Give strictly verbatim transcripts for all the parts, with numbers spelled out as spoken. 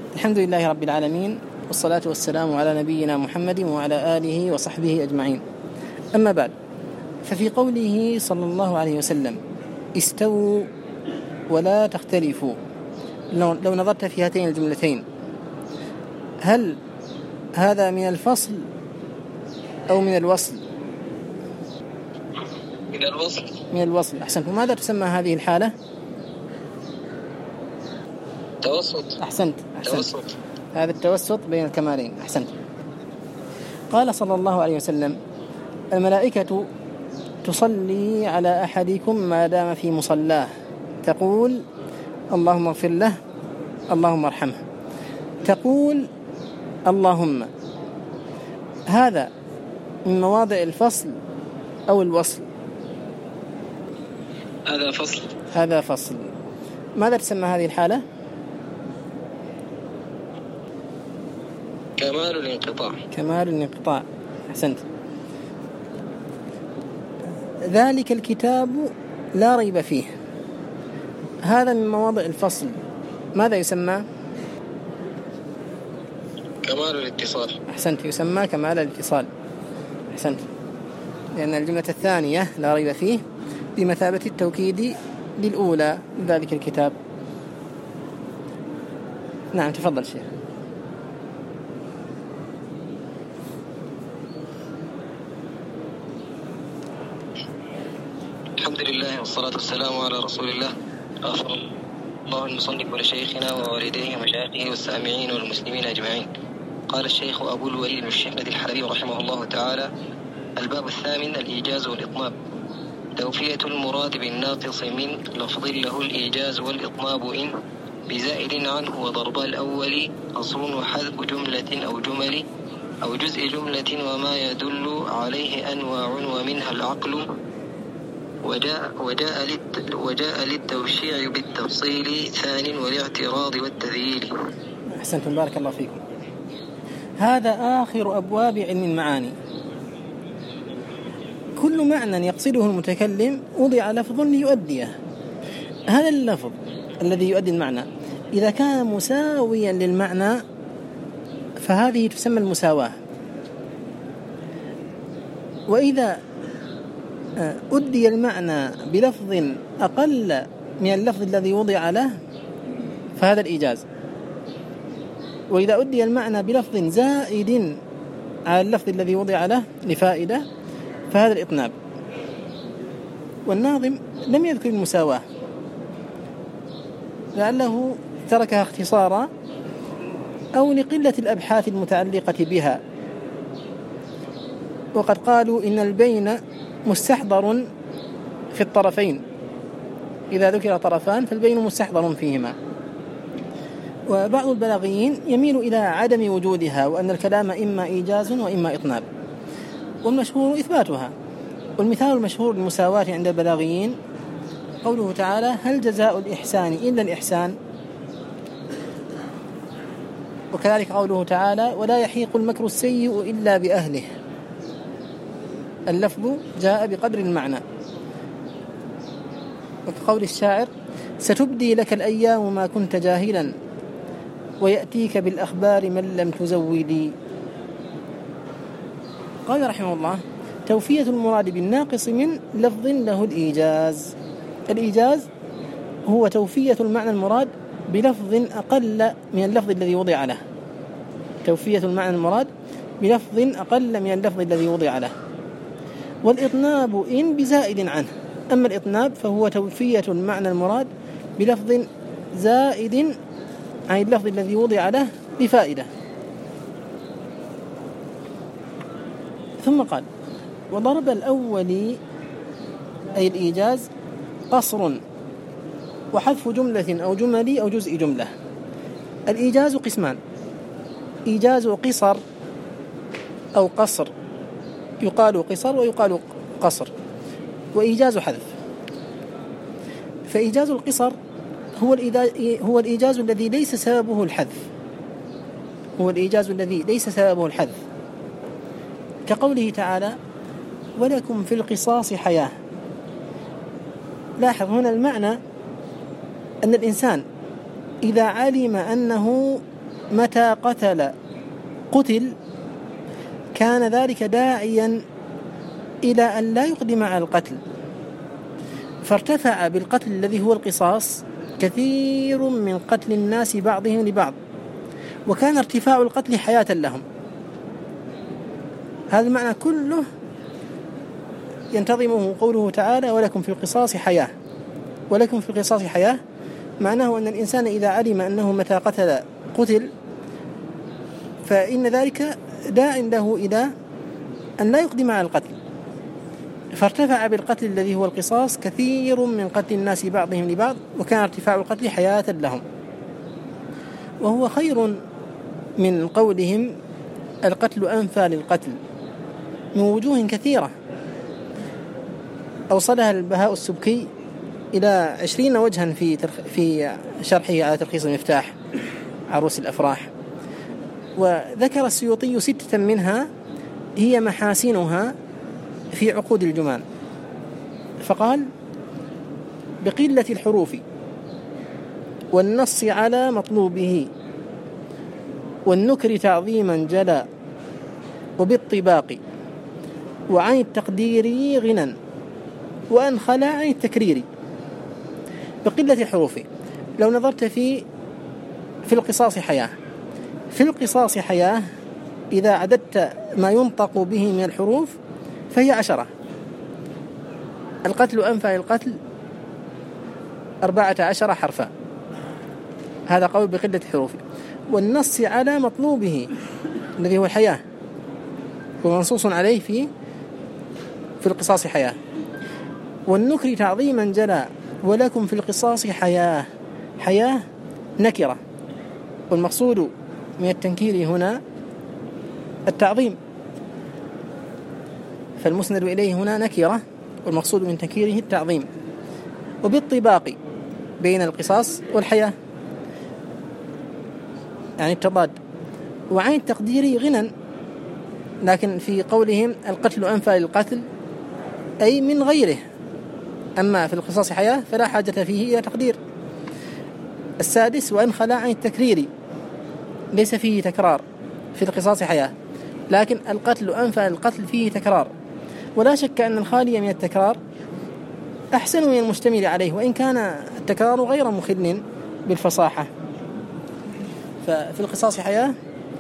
الحمد لله رب العالمين، والصلاة والسلام على نبينا محمد وعلى آله وصحبه أجمعين. أما بعد، ففي قوله صلى الله عليه وسلم استووا ولا تختلفوا، لو نظرت في هاتين الجملتين هل هذا من الفصل أو من الوصل؟ من الوصل. من الوصل. أحسنت. وماذا تسمى هذه الحالة؟ توسط. أحسنت. أحسنت. توسط. هذا التوسط بين الكمالين. أحسنت. قال صلى الله عليه وسلم الملائكة تصلي على أحدكم ما دام في مصلاه، تقول اللهم اغفر له، اللهم ارحمه، تقول اللهم. هذا من مواضع الفصل أو الوصل؟ هذا فصل. هذا فصل. ماذا تسمى هذه الحالة؟ كمال الانقطاع. كمال الانقطاع. أحسنت. ذلك الكتاب لا ريب فيه، هذا من مواضع الفصل، ماذا يسمى؟ كمال الاتصال. أحسنت. يسمى كمال الاتصال. أحسنت. لأن الجملة الثانية لا ريب فيه بمثابة التوكيد للأولى، ذلك الكتاب. نعم، تفضل شيخ. الحمد لله والصلاة والسلام على رسول الله. غفر الله المصنف ولشيخنا ووالديه ومشايخه والسامعين والمسلمين أجمعين. قال الشيخ أبو الوليد الشيخنة الحلبي رحمه الله تعالى: الباب الثامن: الإيجاز والإطناب. توفية المراد بالناقص من لفظ له الإيجاز والإطناب إن بزائد عنه، وضرب الأول قصر وحذف جملة أو جمل أو جزء جملة، وما يدل عليه أنواع ومنها العقل، وجاء, وجاء, للت وجاء للتوشيع بالتفصيل ثان والاعتراض والتذييل. أحسنتم، بارك الله فيكم. هذا آخر أبواب علم المعاني. كل معنى يقصده المتكلم وضع لفظ ليؤديه. هذا اللفظ الذي يؤدي المعنى إذا كان مساويا للمعنى فهذه تسمى المساواة، وإذا أدي المعنى بلفظ أقل من اللفظ الذي وضع له فهذا الإيجاز، وإذا أدي المعنى بلفظ زائد على اللفظ الذي وضع له لفائدة فهذا الإطناب. والناظم لم يذكر المساواة لعله تركها اختصارا أو لقلة الأبحاث المتعلقة بها، وقد قالوا إن البين مستحضر في الطرفين، إذا ذكر طرفان فالبين مستحضر فيهما. وبعض البلاغيين يميل إلى عدم وجودها، وأن الكلام إما إيجاز وإما إطناب، والمشهور إثباتها. والمثال المشهور للمساواة عند البلاغيين قوله تعالى: هل جزاء الإحسان إلا الإحسان؟ وكذلك قوله تعالى: ولا يحيق المكر السيء إلا بأهله. اللفظ جاء بقدر المعنى. وكقول الشاعر: ستبدي لك الأيام ما كنت جاهلا، ويأتيك بالأخبار من لم تزودي. قال رحمه الله: توفية المراد بالناقص من لفظ له الإيجاز. الإيجاز هو توفية المعنى المراد بلفظ أقل من اللفظ الذي وضع له. توفية المعنى المراد بلفظ أقل من اللفظ الذي وضع له. والإطناب إن بزائد عنه. أما الإطناب فهو توفية المعنى المراد بلفظ زائد عن اللفظ الذي وضع له بفائدة. ثم قال: وضرب الأول أي الإيجاز قصر وحذف جملة أو جمل أو جزء جملة. الإيجاز قسمان: إيجاز قصر أو قصر، يقال قصر ويقال قصر، وإيجاز حذف. فإيجاز القصر هو هو الإيجاز الذي ليس سببه الحذف، هو الإيجاز الذي ليس سببه الحذف، كقوله تعالى: ولكم في القصاص حياة. لاحظ هنا المعنى أن الإنسان إذا علم أنه متى قتل قتل كان ذلك داعيا إلى أن لا يقدم على القتل، فارتفع بالقتل الذي هو القصاص كثير من قتل الناس بعضهم لبعض، وكان ارتفاع القتل حياة لهم. هذا المعنى كله ينتظمه قوله تعالى: ولكم في القصاص حياة. ولكم في القصاص حياة معناه أن الإنسان إذا علم أنه متى قتل قتل فإن ذلك داع له إلى أن لا يقدم على القتل، فارتفع بالقتل الذي هو القصاص كثير من قتل الناس بعضهم لبعض، وكان ارتفاع القتل حياة لهم. وهو خير من قولهم القتل أنفى للقتل من وجوه كثيرة أوصلها البهاء السبكي إلى عشرين وجها في في شرحه على تلخيص المفتاح عروس الأفراح. وذكر السيوطي ستة منها هي محاسنها في عقود الجمان، فقال: بقلة الحروف والنص على مطلوبه والنكر تعظيما جلا وبالطباق وعن التقدير غنى وأن خلا عن التكرير. بقلة الحروف، لو نظرت في في القصاص حياة في القصاص حياة إذا عددت ما ينطق به من الحروف فهي عشرة. القتل أنفى القتل أربعة عشر حرفا، هذا قول بقلة الحروف. والنص على مطلوبه الذي هو الحياة ومنصوص عليه في في القصاص حياة. والنكر تعظيما جلا ولكم في القصاص حياة. حياة نكرة، والمقصود من التنكير هنا التعظيم، فالمسند إليه هنا نكرة والمقصود من تنكيره التعظيم. وبالطباق بين القصاص والحياة يعني التضاد. وعن التقدير غنى، لكن في قولهم القتل أنفى للقتل أي من غيره، أما في القصاص حياة فلا حاجة فيه إلى تقدير. السادس: وأن خلا عن التكرير، ليس فيه تكرار في القصاص حياة، لكن القتل أنفى للقتل فيه تكرار، ولا شك أن الخالي من التكرار أحسن من المشتمل عليه، وإن كان التكرار غير مخل بالفصاحة. ففي القصاص حياة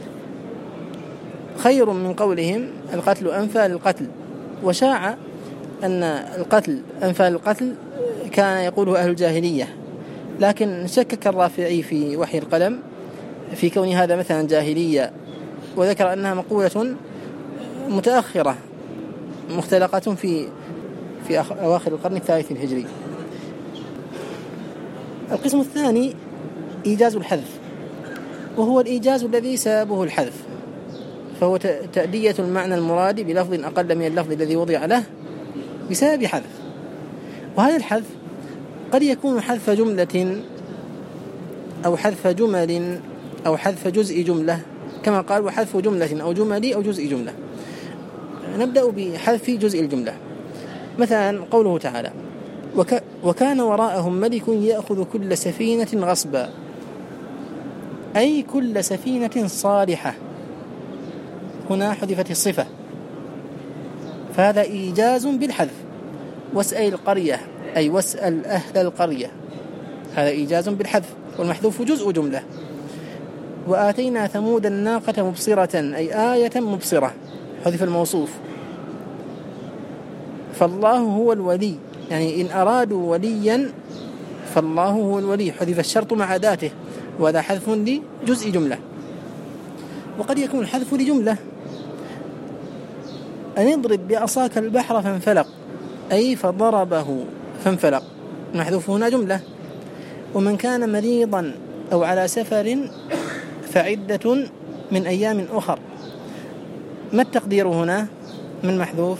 خير من قولهم القتل أنفى للقتل. وشاع أن القتل أنفى للقتل كان يقوله أهل الجاهلية، لكن شكك الرافعي في وحي القلم في كون هذا مثلا جاهلية، وذكر أنها مقولة متأخرة مختلقة في في أواخر القرن الثالث الهجري. القسم الثاني إيجاز الحذف، وهو الإيجاز الذي سببه الحذف، فهو تأدية المعنى المراد بلفظ أقل من اللفظ الذي وضع له بسبب حذف. وهذا الحذف قد يكون حذف جملة أو حذف جمل أو حذف جزء جملة، كما قال: وحذف جملة أو جمل أو جزء جملة. نبدأ بحذف جزء الجملة. مثلا قوله تعالى: وك وكان وراءهم ملك يأخذ كل سفينة غصبا، أي كل سفينة صالحة. هنا حذفت الصفة، فهذا إيجاز بالحذف. واسأل القرية أي واسأل أهل القرية، هذا إيجاز بالحذف، والمحذوف جزء جملة. وآتينا ثمود الناقة مبصرة أي آية مبصرة، حذف الموصوف. فالله هو الولي، يعني إن أرادوا وليا فالله هو الولي، حذف الشرط مع أداته، وهذا حذف لجزء جملة. وقد يكون الحذف لجملة: أن اضرب بعصاك البحر فانفلق، أي فضربه فانفلق، المحذوف هنا جملة. ومن كان مريضا أو على سفر فعدة من أيام أخر، ما التقدير هنا من محذوف؟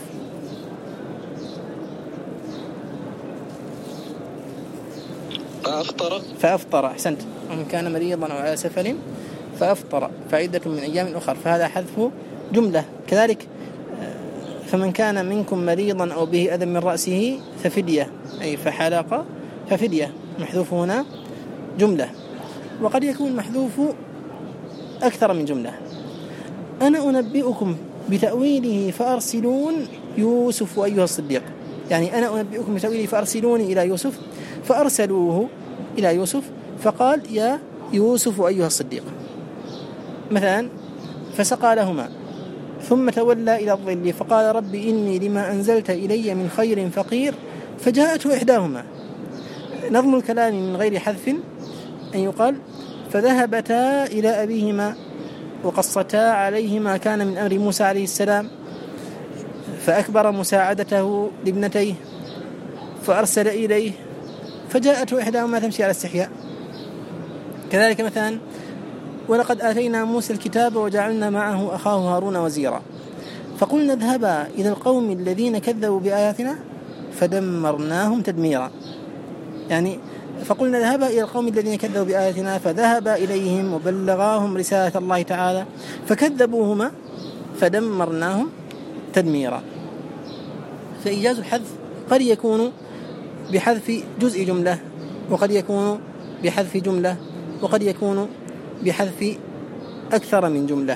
فأفطر فأفطر أحسنت. ومن كان مريضا أو على سفر فأفطر فعدة من أيام أخر، فهذا حذف جملة. كذلك فمن كان منكم مريضا أو به أذى من رأسه ففدية، أي فحلق ففدية، محذوف هنا جملة. وقد يكون محذوف أكثر من جملة. أنا أنبئكم بتأويله فأرسلون يوسف أيها الصديق، يعني أنا أنبئكم بتأويله فأرسلوني إلى يوسف، فأرسلوه إلى يوسف فقال يا يوسف أيها الصديق. مثلا فسقى لهما ثم تولى إلى الظل فقال رب إني لما أنزلت إلي من خير فقير فجاءته إحداهما. نظم الكلام من غير حذف أن يقال فذهبتا إلى أبيهما وقصتا عليه ما كان من أمر موسى عليه السلام فأكبر مساعدته لابنتيه فأرسل إليه فجاءته إحداهما تمشي على استحياء. كذلك مثلا ولقد آتينا موسى الكتاب وجعلنا معه أخاه هارون وزيرا فقلنا اذهبا إلى القوم الذين كذبوا بآياتنا فدمرناهم تدميرا، يعني فقلنا اذهبا إلى القوم الذين كذبوا بآياتنا فذهبا إليهم وبلغاهم رسالة الله تعالى فكذبوهما فدمرناهم تدميرا. فإيجاز الحذف قد يكون بحذف جزء جملة وقد يكون بحذف جملة وقد يكون بحذف أكثر من جملة.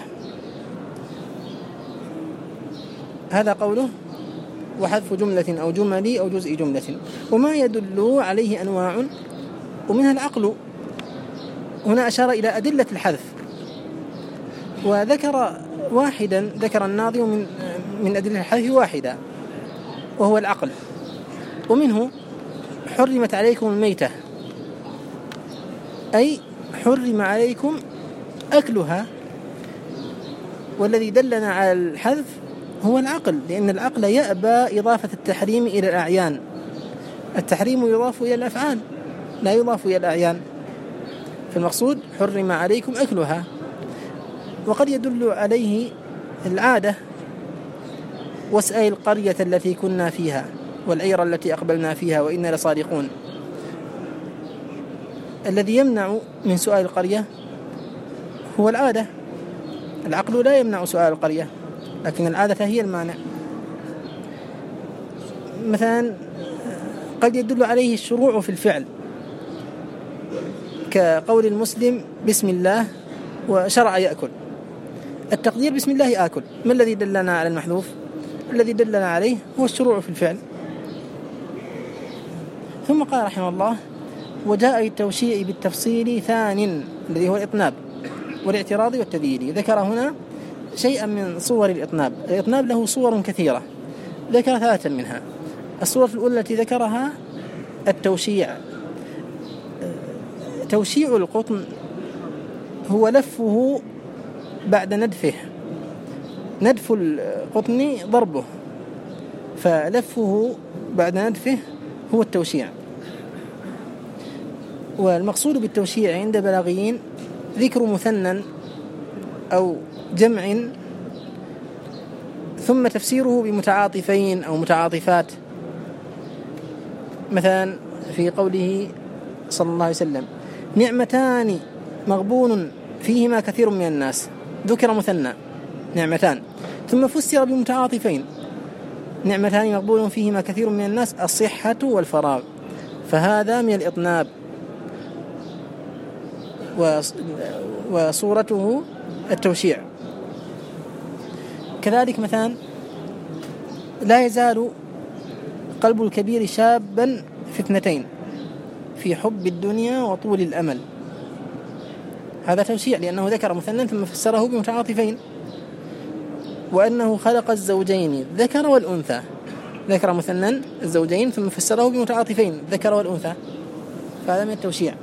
هذا قوله وحذف جملة أو جمل أو جزء جملة. وما يدل عليه أنواع ومنها العقل. هنا أشار إلى أدلة الحذف وذكر واحدا، ذكر الناظم من من أدلة الحذف واحدا وهو العقل. ومنه حرمت عليكم الميتة أي حرم عليكم أكلها، والذي دلنا على الحذف هو العقل، لأن العقل يأبى إضافة التحريم إلى الأعيان. التحريم يضاف إلى الأفعال لا يضاف إلى الأعيان، فالمقصود حرم عليكم أكلها. وقد يدل عليه العادة واسأل القرية التي كنا فيها والعير التي أقبلنا فيها وإنا لصادقون. الذي يمنع من سؤال القرية هو العادة، العقل لا يمنع سؤال القرية لكن العادة هي المانع. مثلا قد يدل عليه الشروع في الفعل كقول المسلم بسم الله وشرع يأكل، التقدير بسم الله آكل. ما الذي دلنا على المحذوف؟ الذي دلنا عليه هو الشروع في الفعل. ثم قال رحمه الله وجاء التوشيع بالتفصيل ثان الذي هو الإطناب والاعتراض والتذييل. ذكر هنا شيئا من صور الإطناب. الإطناب له صور كثيرة، ذكر ثلاثا منها. الصورة الأولى التي ذكرها التوشيع. توشيع القطن هو لفه بعد ندفه، ندف القطن ضربه، فلفه بعد ندفه هو التوشيع. والمقصود بالتوشيع عند بلاغيين ذكر مثنى أو جمع ثم تفسيره بمتعاطفين أو متعاطفات. مثلا في قوله صلى الله عليه وسلم نعمتان مغبون فيهما كثير من الناس، ذكر مثنى نعمتان ثم فسر بمتعاطفين نعمتان مغبون فيهما كثير من الناس الصحة والفراغ، فهذا من الإطناب. وصورته التوشيع. كذلك مثلا لا يزال قلب الكبير شابا في اثنتين في حب الدنيا وطول الأمل، هذا توشيع لأنه ذكر مثنى ثم فسره بمتعاطفين. وأنه خلق الزوجين ذكر والأنثى، ذكر مثنى الزوجين ثم فسره بمتعاطفين ذكر والأنثى، فهذا من التوشيع.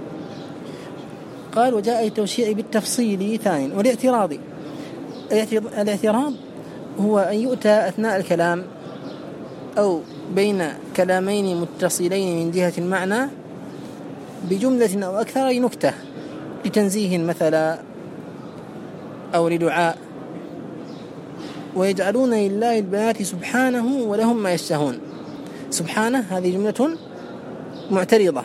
قال وجاء التوشيع بالتفصيل ثاني والاعتراض. الاعتراض هو أن يؤتى أثناء الكلام أو بين كلامين متصلين من جهة المعنى بجملة أو أكثر نكتة لتنزيه مثلا أو لدعاء، ويجعلون لله البنات سبحانه ولهم ما يشتهون. سبحانه هذه جملة معترضة.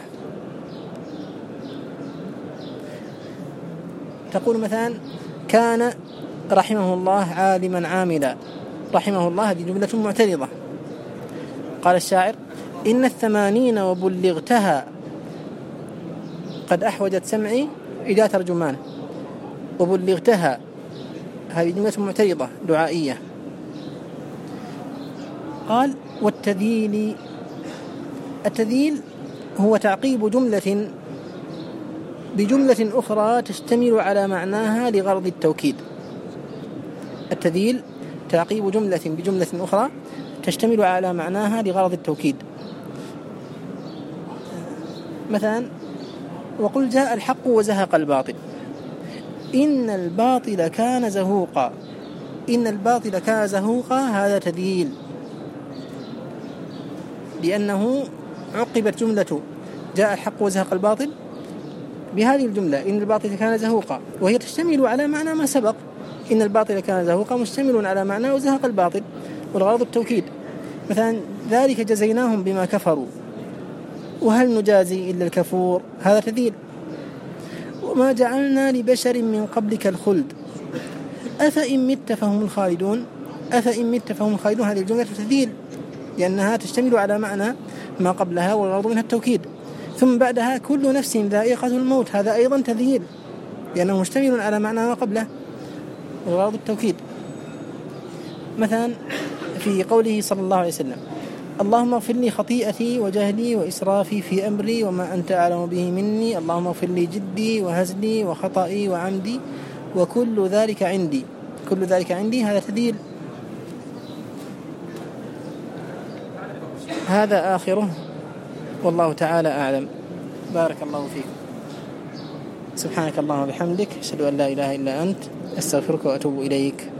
تقول مثلا كان رحمه الله عالما عاملا، رحمه الله هذه جملة معترضة. قال الشاعر إن الثمانين وبلغتها قد أحوجت سمعي إلى ترجمان. وبلغتها، هذه جملة معترضة دعائية. قال والتذييل، التذييل هو تعقيب جملة بجملة أخرى تشتمل على معناها لغرض التوكيد. التذييل تعقيب جملة بجملة أخرى تشتمل على معناها لغرض التوكيد. مثلا وقل جاء الحق وزهق الباطل، إن الباطل كان زهوقا، إن الباطل كان زهوقا، هذا تذييل، لأنه عقبت جملة جاء الحق وزهق الباطل بهذه الجملة إن الباطل كان زهوقا، وهي تشتمل على معنى ما سبق. إن الباطل كان زهوقا مشتمل على معنى وزهق الباطل، والغرض التوكيد. مثلا ذلك جزيناهم بما كفروا، وهل نجازي إلا الكفور، هذا تذييل. وما جعلنا لبشر من قبلك الخلد أفإن مت فهم الخالدون، أفإن مت فهم الخالدون، هذه الجملة تذييل لأنها تشتمل على معنى ما قبلها والغرض منها التوكيد. ثم بعدها كل نفس ذائقة الموت، هذا أيضا تذييل لأنه مشتمل على معنى ما قبله والغرض التوكيد. مثلا في قوله صلى الله عليه وسلم اللهم اغفر لي خطيئتي وجهلي وإسرافي في أمري وما أنت أعلم به مني، اللهم اغفر لي جدي وهزلي وخطئي وعمدي وكل ذلك عندي، كل ذلك عندي، هذا تذييل. هذا آخره والله تعالى أعلم. بارك الله فيك. سبحانك اللهم وبحمدك، أشهد أن لا إله إلا أنت، أستغفرك وأتوب إليك.